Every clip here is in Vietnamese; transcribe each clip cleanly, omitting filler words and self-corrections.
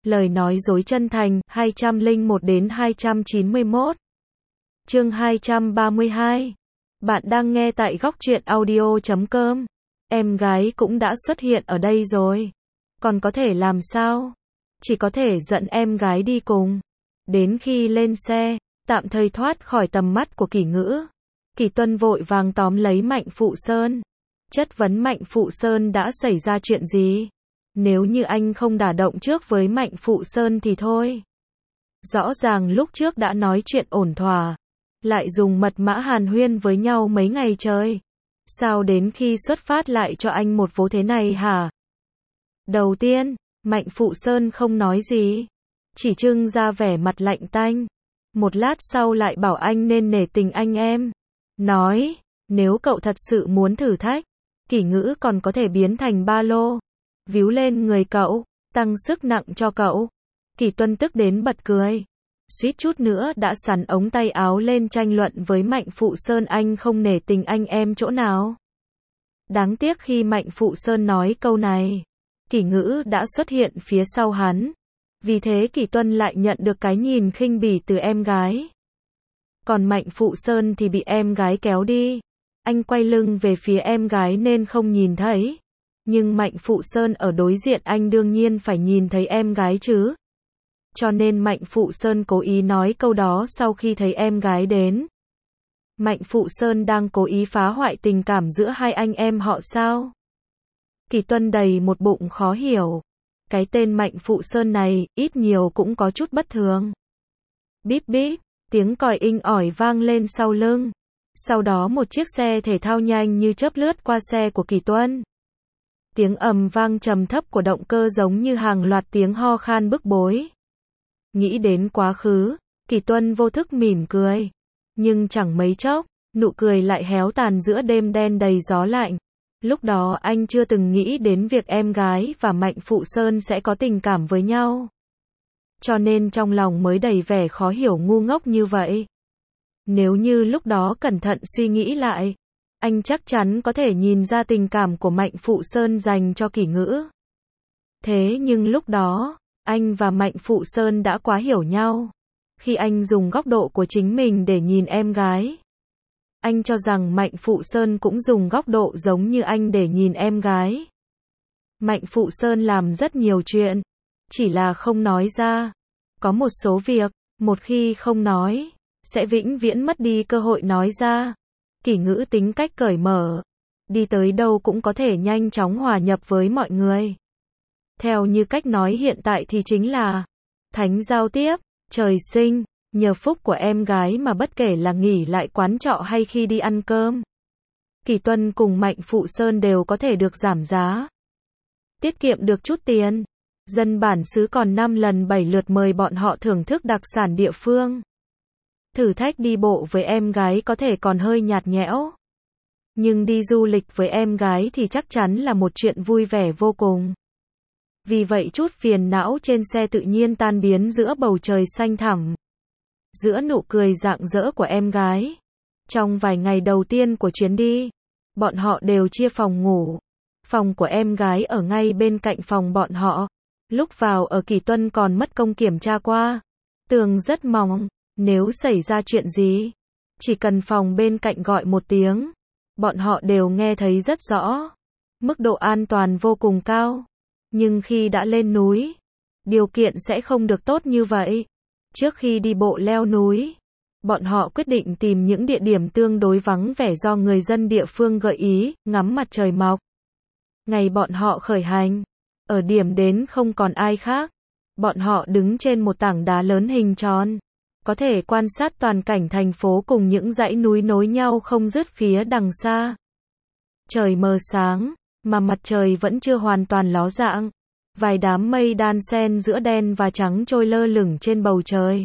Lời nói dối chân thành, 201 đến 291. Chương 232. Bạn đang nghe tại góc truyện audio.com. Em gái cũng đã xuất hiện ở đây rồi. Còn có thể làm sao? Chỉ có thể dẫn em gái đi cùng. Đến khi lên xe, tạm thời thoát khỏi tầm mắt của Kỷ Ngữ, Kỷ Tuân vội vàng tóm lấy Mạnh Phụ Sơn. Chất vấn Mạnh Phụ Sơn đã xảy ra chuyện gì? Nếu như anh không đả động trước với Mạnh Phụ Sơn thì thôi. Rõ ràng lúc trước đã nói chuyện ổn thỏa, lại dùng mật mã hàn huyên với nhau mấy ngày trời. Sao đến khi xuất phát lại cho anh một vố thế này hả? Đầu tiên, Mạnh Phụ Sơn không nói gì, chỉ trưng ra vẻ mặt lạnh tanh. Một lát sau lại bảo anh nên nể tình anh em. Nói, nếu cậu thật sự muốn thử thách, Kỷ Ngữ còn có thể biến thành ba lô, víu lên người cậu, tăng sức nặng cho cậu. Kỷ Tuân tức đến bật cười, suýt chút nữa đã sắn ống tay áo lên tranh luận với Mạnh Phụ Sơn anh không nể tình anh em chỗ nào. Đáng tiếc khi Mạnh Phụ Sơn nói câu này, Kỷ Ngữ đã xuất hiện phía sau hắn. Vì thế Kỷ Tuân lại nhận được cái nhìn khinh bỉ từ em gái. Còn Mạnh Phụ Sơn thì bị em gái kéo đi. Anh quay lưng về phía em gái nên không nhìn thấy. Nhưng Mạnh Phụ Sơn ở đối diện anh đương nhiên phải nhìn thấy em gái chứ. Cho nên Mạnh Phụ Sơn cố ý nói câu đó sau khi thấy em gái đến. Mạnh Phụ Sơn đang cố ý phá hoại tình cảm giữa hai anh em họ sao? Kỷ Tuân đầy một bụng khó hiểu. Cái tên Mạnh Phụ Sơn này, ít nhiều cũng có chút bất thường. Bíp bíp, tiếng còi inh ỏi vang lên sau lưng. Sau đó một chiếc xe thể thao nhanh như chớp lướt qua xe của Kỷ Tuân. Tiếng ầm vang trầm thấp của động cơ giống như hàng loạt tiếng ho khan bức bối. Nghĩ đến quá khứ, Kỷ Tuân vô thức mỉm cười. Nhưng chẳng mấy chốc, nụ cười lại héo tàn giữa đêm đen đầy gió lạnh. Lúc đó anh chưa từng nghĩ đến việc em gái và Mạnh Phụ Sơn sẽ có tình cảm với nhau. Cho nên trong lòng mới đầy vẻ khó hiểu ngu ngốc như vậy. Nếu như lúc đó cẩn thận suy nghĩ lại, anh chắc chắn có thể nhìn ra tình cảm của Mạnh Phụ Sơn dành cho Kỷ Ngữ. Thế nhưng lúc đó, anh và Mạnh Phụ Sơn đã quá hiểu nhau. Khi anh dùng góc độ của chính mình để nhìn em gái, anh cho rằng Mạnh Phụ Sơn cũng dùng góc độ giống như anh để nhìn em gái. Mạnh Phụ Sơn làm rất nhiều chuyện, chỉ là không nói ra. Có một số việc, một khi không nói, sẽ vĩnh viễn mất đi cơ hội nói ra. Kỷ Ngữ tính cách cởi mở, đi tới đâu cũng có thể nhanh chóng hòa nhập với mọi người. Theo như cách nói hiện tại thì chính là thánh giao tiếp, trời sinh. Nhờ phúc của em gái mà bất kể là nghỉ lại quán trọ hay khi đi ăn cơm, Kỷ Tuân cùng Mạnh Phụ Sơn đều có thể được giảm giá, tiết kiệm được chút tiền. Dân bản xứ còn 5 lần 7 lượt mời bọn họ thưởng thức đặc sản địa phương. Thử thách đi bộ với em gái có thể còn hơi nhạt nhẽo, nhưng đi du lịch với em gái thì chắc chắn là một chuyện vui vẻ vô cùng. Vì vậy chút phiền não trên xe tự nhiên tan biến giữa bầu trời xanh thẳm, giữa nụ cười rạng rỡ của em gái. Trong vài ngày đầu tiên của chuyến đi, bọn họ đều chia phòng ngủ. Phòng của em gái ở ngay bên cạnh phòng bọn họ. Lúc vào ở Kỷ Tuân còn mất công kiểm tra qua. Tường rất mỏng, nếu xảy ra chuyện gì, chỉ cần phòng bên cạnh gọi một tiếng, bọn họ đều nghe thấy rất rõ. Mức độ an toàn vô cùng cao. Nhưng khi đã lên núi, điều kiện sẽ không được tốt như vậy. Trước khi đi bộ leo núi, bọn họ quyết định tìm những địa điểm tương đối vắng vẻ do người dân địa phương gợi ý, ngắm mặt trời mọc. Ngày bọn họ khởi hành, ở điểm đến không còn ai khác. Bọn họ đứng trên một tảng đá lớn hình tròn, có thể quan sát toàn cảnh thành phố cùng những dãy núi nối nhau không dứt phía đằng xa. Trời mờ sáng, mà mặt trời vẫn chưa hoàn toàn ló dạng. Vài đám mây đan xen giữa đen và trắng trôi lơ lửng trên bầu trời.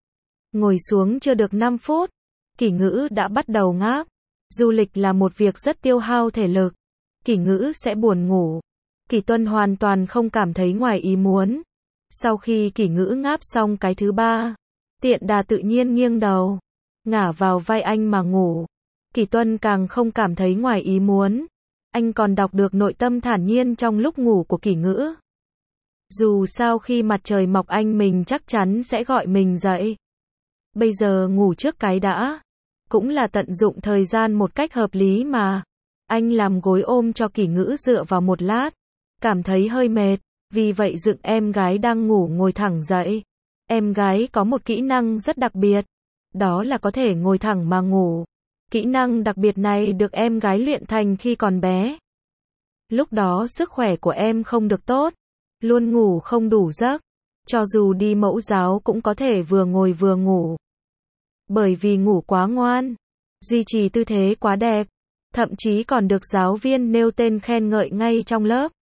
Ngồi xuống chưa được 5 phút, Kỷ Ngữ đã bắt đầu ngáp. Du lịch là một việc rất tiêu hao thể lực. Kỷ Ngữ sẽ buồn ngủ. Kỷ Tuân hoàn toàn không cảm thấy ngoài ý muốn. Sau khi Kỷ Ngữ ngáp xong cái thứ ba, Tiện Đà tự nhiên nghiêng đầu, ngả vào vai anh mà ngủ. Kỷ Tuân càng không cảm thấy ngoài ý muốn. Anh còn đọc được nội tâm thản nhiên trong lúc ngủ của Kỷ Ngữ. Dù sao khi mặt trời mọc anh mình chắc chắn sẽ gọi mình dậy. Bây giờ ngủ trước cái đã. Cũng là tận dụng thời gian một cách hợp lý mà. Anh làm gối ôm cho Kỷ Ngữ dựa vào một lát. Cảm thấy hơi mệt. Vì vậy dựng em gái đang ngủ ngồi thẳng dậy. Em gái có một kỹ năng rất đặc biệt. Đó là có thể ngồi thẳng mà ngủ. Kỹ năng đặc biệt này được em gái luyện thành khi còn bé. Lúc đó sức khỏe của em không được tốt. Luôn ngủ không đủ giấc. Cho dù đi mẫu giáo cũng có thể vừa ngồi vừa ngủ. Bởi vì ngủ quá ngoan. Duy trì tư thế quá đẹp. Thậm chí còn được giáo viên nêu tên khen ngợi ngay trong lớp.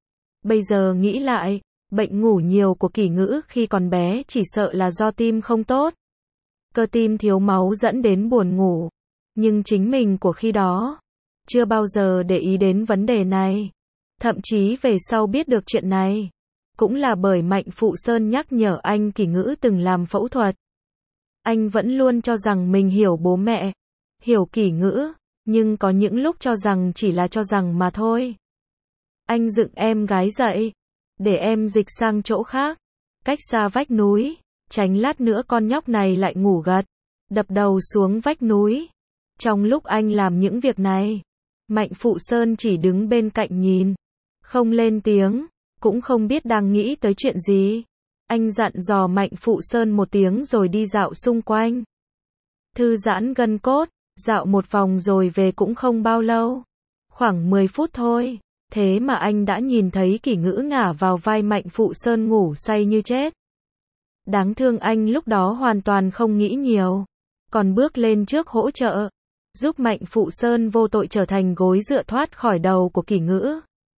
Bây giờ nghĩ lại, bệnh ngủ nhiều của Kỷ Ngữ khi còn bé chỉ sợ là do tim không tốt. Cơ tim thiếu máu dẫn đến buồn ngủ. Nhưng chính mình của khi đó chưa bao giờ để ý đến vấn đề này. Thậm chí về sau biết được chuyện này cũng là bởi Mạnh Phụ Sơn nhắc nhở anh Kỷ Ngữ từng làm phẫu thuật. Anh vẫn luôn cho rằng mình hiểu bố mẹ, hiểu Kỷ Ngữ, nhưng có những lúc cho rằng chỉ là cho rằng mà thôi. Anh dựng em gái dậy, để em dịch sang chỗ khác, cách xa vách núi, tránh lát nữa con nhóc này lại ngủ gật, đập đầu xuống vách núi. Trong lúc anh làm những việc này, Mạnh Phụ Sơn chỉ đứng bên cạnh nhìn, không lên tiếng, cũng không biết đang nghĩ tới chuyện gì. Anh dặn dò Mạnh Phụ Sơn một tiếng rồi đi dạo xung quanh. Thư giãn gân cốt, dạo một vòng rồi về cũng không bao lâu. Khoảng 10 phút thôi, thế mà anh đã nhìn thấy Kỷ Ngữ ngả vào vai Mạnh Phụ Sơn ngủ say như chết. Đáng thương anh lúc đó hoàn toàn không nghĩ nhiều, còn bước lên trước hỗ trợ, giúp Mạnh Phụ Sơn vô tội trở thành gối dựa thoát khỏi đầu của Kỷ Ngữ.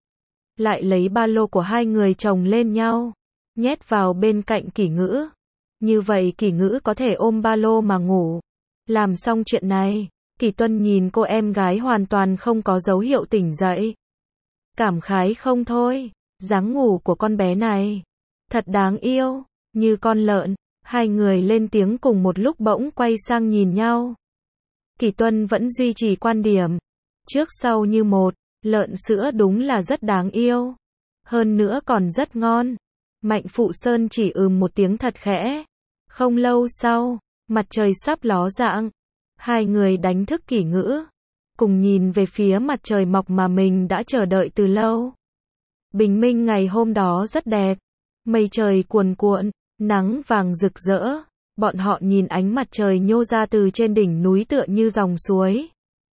Lại lấy ba lô của hai người chồng lên nhau, nhét vào bên cạnh Kỷ Ngữ. Như vậy Kỷ Ngữ có thể ôm ba lô mà ngủ. Làm xong chuyện này, Kỷ Tuân nhìn cô em gái hoàn toàn không có dấu hiệu tỉnh dậy. Cảm khái không thôi, dáng ngủ của con bé này thật đáng yêu, như con lợn. Hai người lên tiếng cùng một lúc bỗng quay sang nhìn nhau. Kỷ Tuân vẫn duy trì quan điểm trước sau như một, lợn sữa đúng là rất đáng yêu, hơn nữa còn rất ngon. Mạnh Phụ Sơn chỉ một tiếng thật khẽ. Không lâu sau, mặt trời sắp ló dạng, hai người đánh thức Kỷ Ngữ, cùng nhìn về phía mặt trời mọc mà mình đã chờ đợi từ lâu. Bình minh ngày hôm đó rất đẹp, mây trời cuồn cuộn, nắng vàng rực rỡ. Bọn họ nhìn ánh mặt trời nhô ra từ trên đỉnh núi tựa như dòng suối,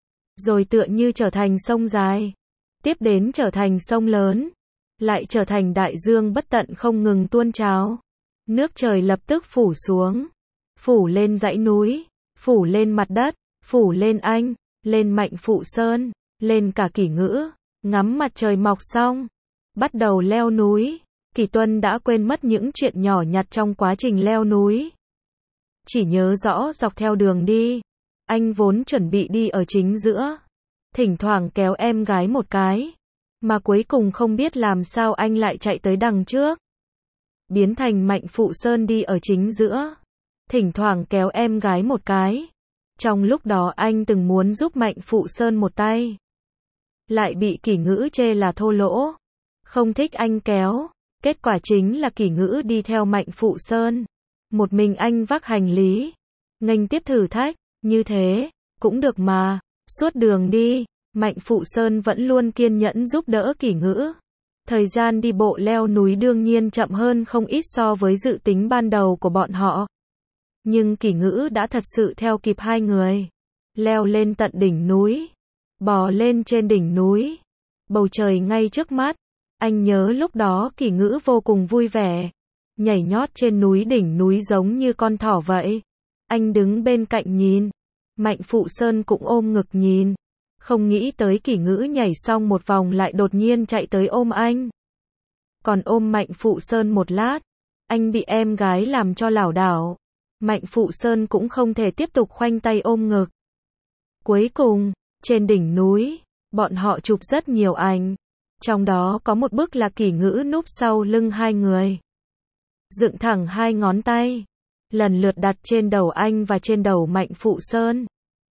rồi tựa như trở thành sông dài, tiếp đến trở thành sông lớn, lại trở thành đại dương bất tận không ngừng tuôn trào. Nước trời lập tức phủ xuống, phủ lên dãy núi, phủ lên mặt đất, phủ lên anh, lên Mạnh Phụ Sơn, lên cả Kỷ Ngữ. Ngắm mặt trời mọc xong, bắt đầu leo núi. Kỷ Tuân đã quên mất những chuyện nhỏ nhặt trong quá trình leo núi, chỉ nhớ rõ dọc theo đường đi. Anh vốn chuẩn bị đi ở chính giữa, thỉnh thoảng kéo em gái một cái, mà cuối cùng không biết làm sao anh lại chạy tới đằng trước, biến thành Mạnh Phụ Sơn đi ở chính giữa, thỉnh thoảng kéo em gái một cái. Trong lúc đó anh từng muốn giúp Mạnh Phụ Sơn một tay, lại bị Kỷ Ngữ chê là thô lỗ, không thích anh kéo. Kết quả chính là Kỷ Ngữ đi theo Mạnh Phụ Sơn, một mình anh vác hành lý, nghênh tiếp thử thách. Như thế cũng được mà. Suốt đường đi, Mạnh Phụ Sơn vẫn luôn kiên nhẫn giúp đỡ Kỷ Ngữ. Thời gian đi bộ leo núi đương nhiên chậm hơn không ít so với dự tính ban đầu của bọn họ, nhưng Kỷ Ngữ đã thật sự theo kịp hai người, leo lên tận đỉnh núi, bò lên trên đỉnh núi, bầu trời ngay trước mắt. Anh nhớ lúc đó Kỷ Ngữ vô cùng vui vẻ, nhảy nhót trên đỉnh núi giống như con thỏ vậy. Anh đứng bên cạnh nhìn, Mạnh Phụ Sơn cũng ôm ngực nhìn, không nghĩ tới Kỷ Ngữ nhảy xong một vòng lại đột nhiên chạy tới ôm anh. Còn ôm Mạnh Phụ Sơn một lát, anh bị em gái làm cho lảo đảo. Mạnh Phụ Sơn cũng không thể tiếp tục khoanh tay ôm ngực. Cuối cùng, trên đỉnh núi, bọn họ chụp rất nhiều ảnh. Trong đó có một bức là Kỷ Ngữ núp sau lưng hai người, dựng thẳng hai ngón tay, lần lượt đặt trên đầu anh và trên đầu Mạnh Phụ Sơn.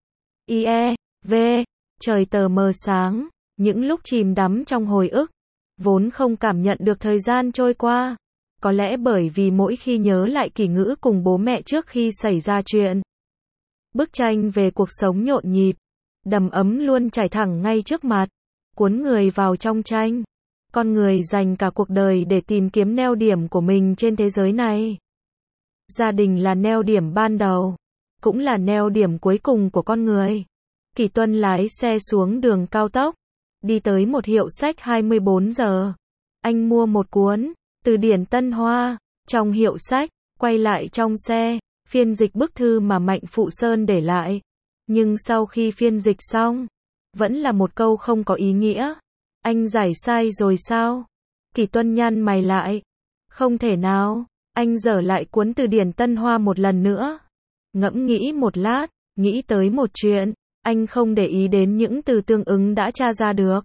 IE, V, trời tờ mờ sáng, những lúc chìm đắm trong hồi ức, vốn không cảm nhận được thời gian trôi qua. Có lẽ bởi vì mỗi khi nhớ lại Kỳ Ngữ cùng bố mẹ trước khi xảy ra chuyện. Bức tranh về cuộc sống nhộn nhịp, đầm ấm luôn trải thẳng ngay trước mặt, cuốn người vào trong tranh. Con người dành cả cuộc đời để tìm kiếm neo điểm của mình trên thế giới này. Gia đình là neo điểm ban đầu, cũng là neo điểm cuối cùng của con người. Kỳ Tuân lái xe xuống đường cao tốc, đi tới một hiệu sách 24 giờ. Anh mua một cuốn Từ điển Tân Hoa, trong hiệu sách, quay lại trong xe, phiên dịch bức thư mà Mạnh Phụ Sơn để lại. Nhưng sau khi phiên dịch xong, vẫn là một câu không có ý nghĩa. Anh giải sai rồi sao? Kỳ Tuân nhăn mày lại. Không thể nào. Anh dở lại cuốn Từ điển Tân Hoa một lần nữa. Ngẫm nghĩ một lát, nghĩ tới một chuyện. Anh không để ý đến những từ tương ứng đã tra ra được,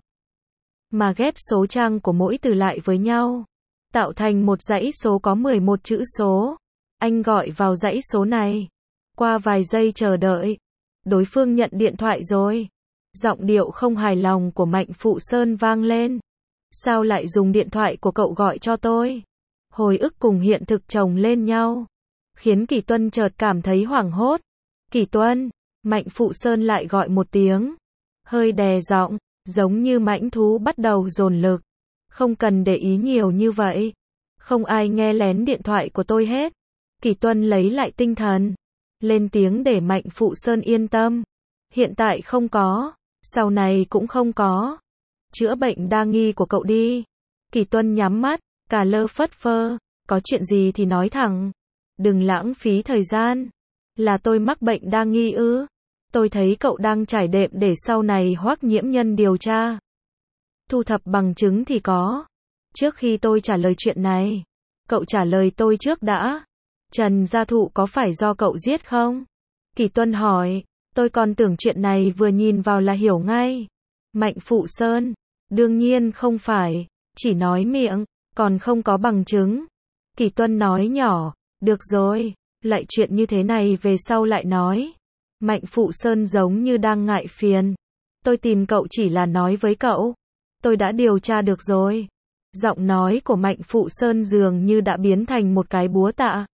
mà ghép số trang của mỗi từ lại với nhau, tạo thành một dãy số có 11 chữ số. Anh gọi vào dãy số này. Qua vài giây chờ đợi, đối phương nhận điện thoại rồi. Giọng điệu không hài lòng của Mạnh Phụ Sơn vang lên. Sao lại dùng điện thoại của cậu gọi cho tôi? Hồi ức cùng hiện thực chồng lên nhau, khiến Kỳ Tuân chợt cảm thấy hoảng hốt. Kỳ Tuân, Mạnh Phụ Sơn lại gọi một tiếng, hơi đè giọng, giống như mãnh thú bắt đầu dồn lực. Không cần để ý nhiều như vậy. Không ai nghe lén điện thoại của tôi hết. Kỳ Tuân lấy lại tinh thần, lên tiếng để Mạnh Phụ Sơn yên tâm. Hiện tại không có, sau này cũng không có. Chữa bệnh đa nghi của cậu đi. Kỳ Tuân nhắm mắt, cà lơ phất phơ. Có chuyện gì thì nói thẳng. Đừng lãng phí thời gian. Là tôi mắc bệnh đa nghi ư? Tôi thấy cậu đang trải đệm để sau này Hoắc Nhiễm Nhân điều tra, thu thập bằng chứng thì có. Trước khi tôi trả lời chuyện này, cậu trả lời tôi trước đã. Trần Gia Thụ có phải do cậu giết không? Kỳ Tuân hỏi. Tôi còn tưởng chuyện này vừa nhìn vào là hiểu ngay. Mạnh Phụ Sơn. Đương nhiên không phải. Chỉ nói miệng, còn không có bằng chứng. Kỳ Tuân nói nhỏ. Được rồi, lại chuyện như thế này về sau lại nói. Mạnh Phụ Sơn giống như đang ngại phiền. Tôi tìm cậu chỉ là nói với cậu. Tôi đã điều tra được rồi. Giọng nói của Mạnh Phụ Sơn dường như đã biến thành một cái búa tạ,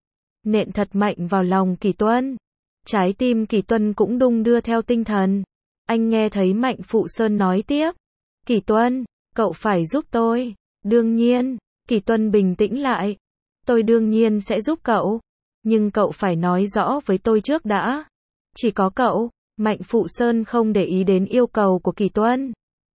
nện thật mạnh vào lòng Kỳ Tuân. Trái tim Kỳ Tuân cũng đung đưa theo tinh thần. Anh nghe thấy Mạnh Phụ Sơn nói tiếp. Kỳ Tuân, cậu phải giúp tôi. Đương nhiên. Kỳ Tuân bình tĩnh lại. Tôi đương nhiên sẽ giúp cậu. Nhưng cậu phải nói rõ với tôi trước đã. Chỉ có cậu. Mạnh Phụ Sơn không để ý đến yêu cầu của Kỳ Tuân.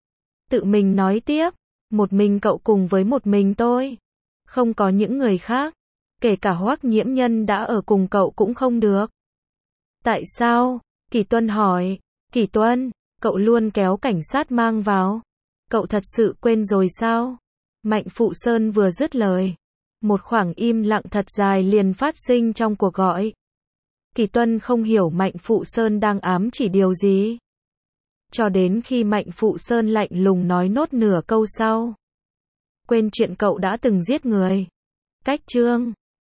Tự mình nói tiếp. Một mình cậu cùng với một mình tôi. Không có những người khác. Kể cả Hoắc Nhiễm Nhân đã ở cùng cậu cũng không được. Tại sao? Kỳ Tuân hỏi. Kỳ Tuân, cậu luôn kéo cảnh sát mang vào. Cậu thật sự quên rồi sao? Mạnh Phụ Sơn vừa dứt lời, một khoảng im lặng thật dài liền phát sinh trong cuộc gọi. Kỳ Tuân không hiểu Mạnh Phụ Sơn đang ám chỉ điều gì. Cho đến khi Mạnh Phụ Sơn lạnh lùng nói nốt nửa câu sau. Quên chuyện cậu đã từng giết người. Cách chương